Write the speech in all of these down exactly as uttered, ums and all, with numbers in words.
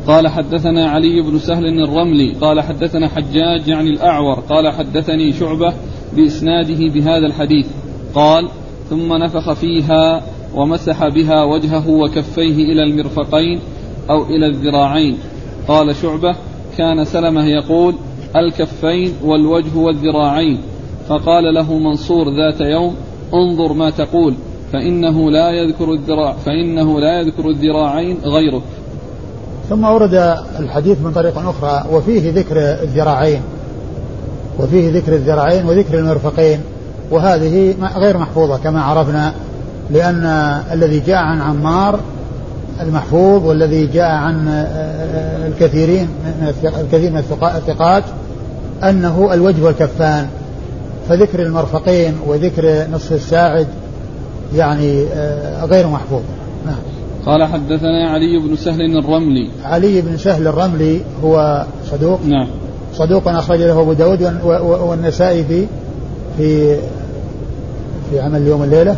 قال حدثنا علي بن سهل الرملي قال حدثنا حجاج عن الأعور قال حدثني شعبة بإسناده بهذا الحديث قال ثم نفخ فيها ومسح بها وجهه وكفيه إلى المرفقين أو إلى الذراعين. قال شعبة كان سلمة يقول الكفين والوجه والذراعين، فقال له منصور ذات يوم انظر ما تقول فإنه لا يذكر الذراع فإنه لا يذكر الذراعين غيره. ثم أورد الحديث من طريق أخرى وفيه ذكر الذراعين وفيه ذكر الذراعين وذكر المرفقين، وهذه غير محفوظة كما عرفنا، لأن الذي جاء عن عمار المحفوظ والذي جاء عن الكثيرين الكثير من الثقات أنه الوجه والكفان، فذكر المرفقين وذكر نصف الساعد يعني غير محفوظ. نعم. قال حدثنا علي بن سهل الرملي. علي بن سهل الرملي هو صدوق. نعم. صدوق أخرج له أبو داود والنسائي في في في عمل اليوم والليلة.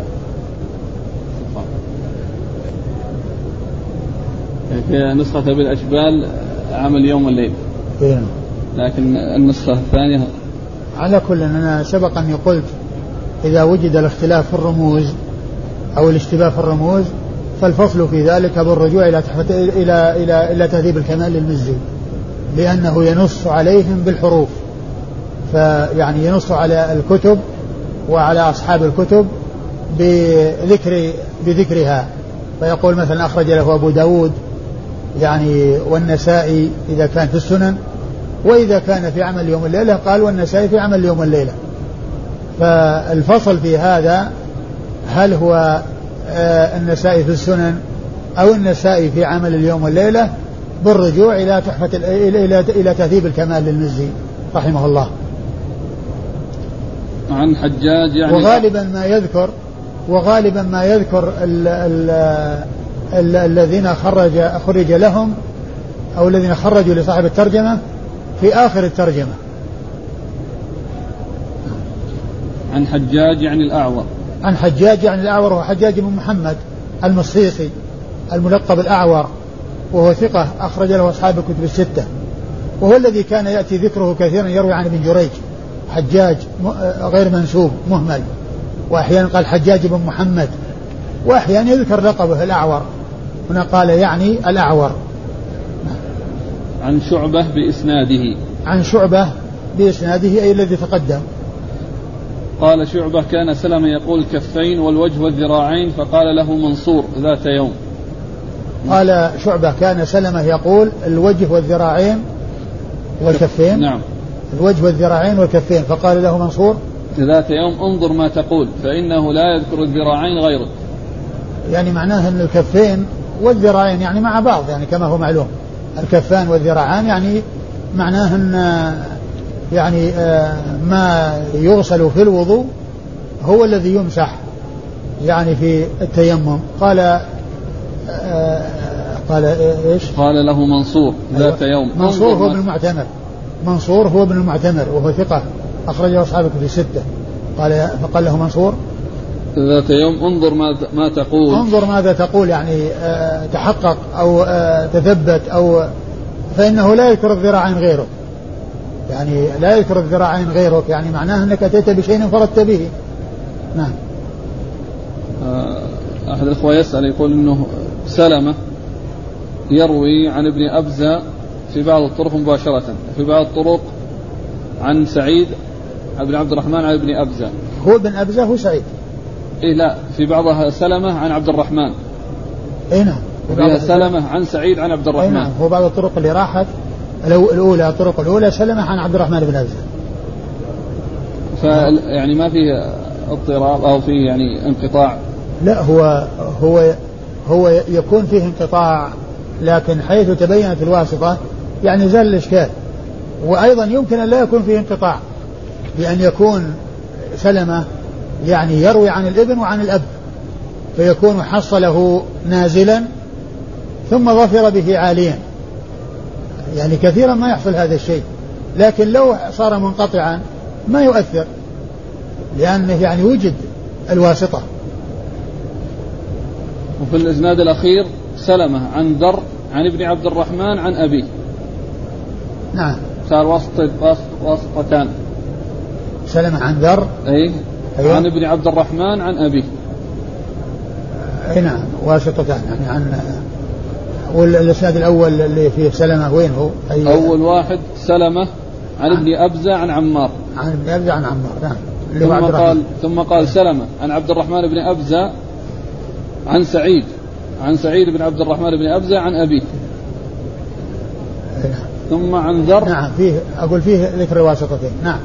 في نسخة بالأشبال عمل يوم والليل، لكن النسخة الثانية على كل. أنا سبق أني قلت إذا وجد الاختلاف في الرموز أو الاشتباه في الرموز فالفصل في ذلك بالرجوع إلى إلى إلى إلى تهذيب الكمال للمزي، لأنه ينص عليهم بالحروف، فيعني ينص على الكتب وعلى أصحاب الكتب بذكر بذكرها، فيقول مثلا أخرج له أبو داود يعني والنسائي إذا كان في السنن، وإذا كان في عمل يوم الليلة قال والنسائي في عمل يوم الليلة. فالفصل في هذا هل هو النسائي في السنن أو النسائي في عمل اليوم والليلة بالرجوع إلى تحفة إلى إلى تهذيب الكمال للمزي رحمه الله. عن حجاج يعني وغالبا ما يذكر وغالبا ما يذكر ال ال ال الذين خرج خرج لهم أو الذين خرجوا لصاحب الترجمة في آخر الترجمة. عن حجاج يعني الأعور. عن حجاج يعني الأعور هو حجاج بن محمد المصيصي الملقب الأعور، وهو ثقة أخرج له أصحاب الكتب الستة، وهو الذي كان يأتي ذكره كثيرا يروي عن ابن جريج حجاج غير منسوب مهمل، وأحيانا قال حجاج بن محمد، وأحيانا يذكر لقبه الأعور، هنا قال يعني الأعور. عن شعبة بإسناده. عن شعبة بإسناده أي الذي تقدم. قال شعبة كان سلمة يقول الكفين والوجه والذراعين، فقال له منصور ذات يوم. قال شعبة كان سلمة يقول الوجه والذراعين والكفين. نعم. الوجه والذراعين والكفين، فقال له منصور ذات يوم انظر ما تقول فإنه لا يذكر الذراعين غيره. يعني معناه أن الكفين والذراعين يعني مع بعض، يعني كما هو معلوم الكفان والذراعان يعني معناه أن يعني ما يغسل في الوضوء هو الذي يمسح يعني في التيمم. قال قال إيش؟ قال له منصور ذات يوم. منصور هو ابن المعتمر. منصور هو ابن المعتمر وهو ثقة أخرجه أصحابك في ستة. قال فقال له منصور ذات يوم انظر ما تقول. انظر ماذا تقول يعني آه تحقق أو آه تثبت، أو فإنه لا يذكر الذراعين غيره، يعني لا يذكر الذراعين غيرك، يعني معناه أنك أتيت بشيء انفردت به. نعم. أحد الأخوة يسأل يقول إنه سلمة يروي عن ابن أبزة في بعض الطرق مباشرة، في بعض الطرق عن سعيد بن عبد الرحمن عن ابن أبزة. هو ابن أبزة هو سعيد. إيه لا، في بعضها سلمة عن عبد الرحمن. إيه نعم. وفيها سلمة عن سعيد عن عبد الرحمن. إيه نعم. هو بعض الطرق اللي راحت الأولى الطرق الأولى سلمة عن عبد الرحمن بن أبزة. فيعني ما فيه اضطراب أو فيه يعني انقطاع. لا، هو هو هو يكون فيه انقطاع، لكن حيث تبينت الواسطة يعني زال الإشكال. وأيضا يمكن أن لا يكون فيه انقطاع، بأن يكون سلمة يعني يروي عن الابن وعن الأب، فيكون حصله نازلا ثم ظفر به عاليا، يعني كثيرا ما يحصل هذا الشيء. لكن لو صار منقطعا ما يؤثر، لأنه يعني وجد الواسطة. وفي الإسناد الأخير سلمة عن در عن ابن عبد الرحمن عن أبيه. نعم. صار واسطة واسطتان. سلمة عن ذر. أي. أيوة. عن ابن عبد الرحمن عن أبيه. أي نعم واسطتان يعني عن. والإسناد الأول اللي فيه سلمة وين هو؟ أي أول واحد سلمة عن ابن أبزة عن عمار. عن ابن أبزة عن عمار. نعم. ثم قال ثم قال سلمة عن عبد الرحمن بن أبزة عن سعيد عن سعيد بن عبد الرحمن بن أبزة عن أبيه. نعم. ثم عن ذر. نعم فيه أقول فيه ذكر واسطتين. نعم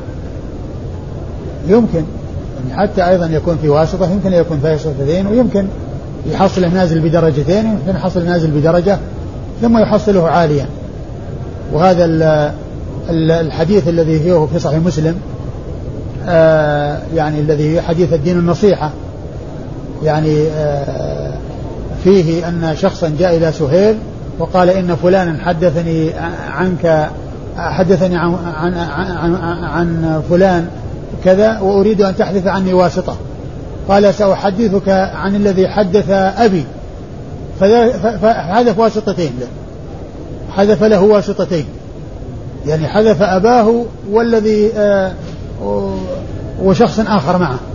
يمكن يعني حتى أيضا يكون في واسطة يمكن يكون في واسطتين ويمكن يحصل نازل بدرجتين ويمكن يحصل نازل بدرجة ثم يحصله عاليا. وهذا الحديث الذي فيه في صحيح مسلم آه يعني الذي حديث الدين النصيحة يعني آه فيه أن شخصا جاء إلى سهيل وقال إن فلانا حدثني عنك حدثني عن, عن, عن, عن فلان كذا وأريد أن تحدث عني واسطة. قال سأحدثك عن الذي حدث أبي فحذف واسطتين له حذف له واسطتين يعني حذف أباه والذي آه وشخص آخر معه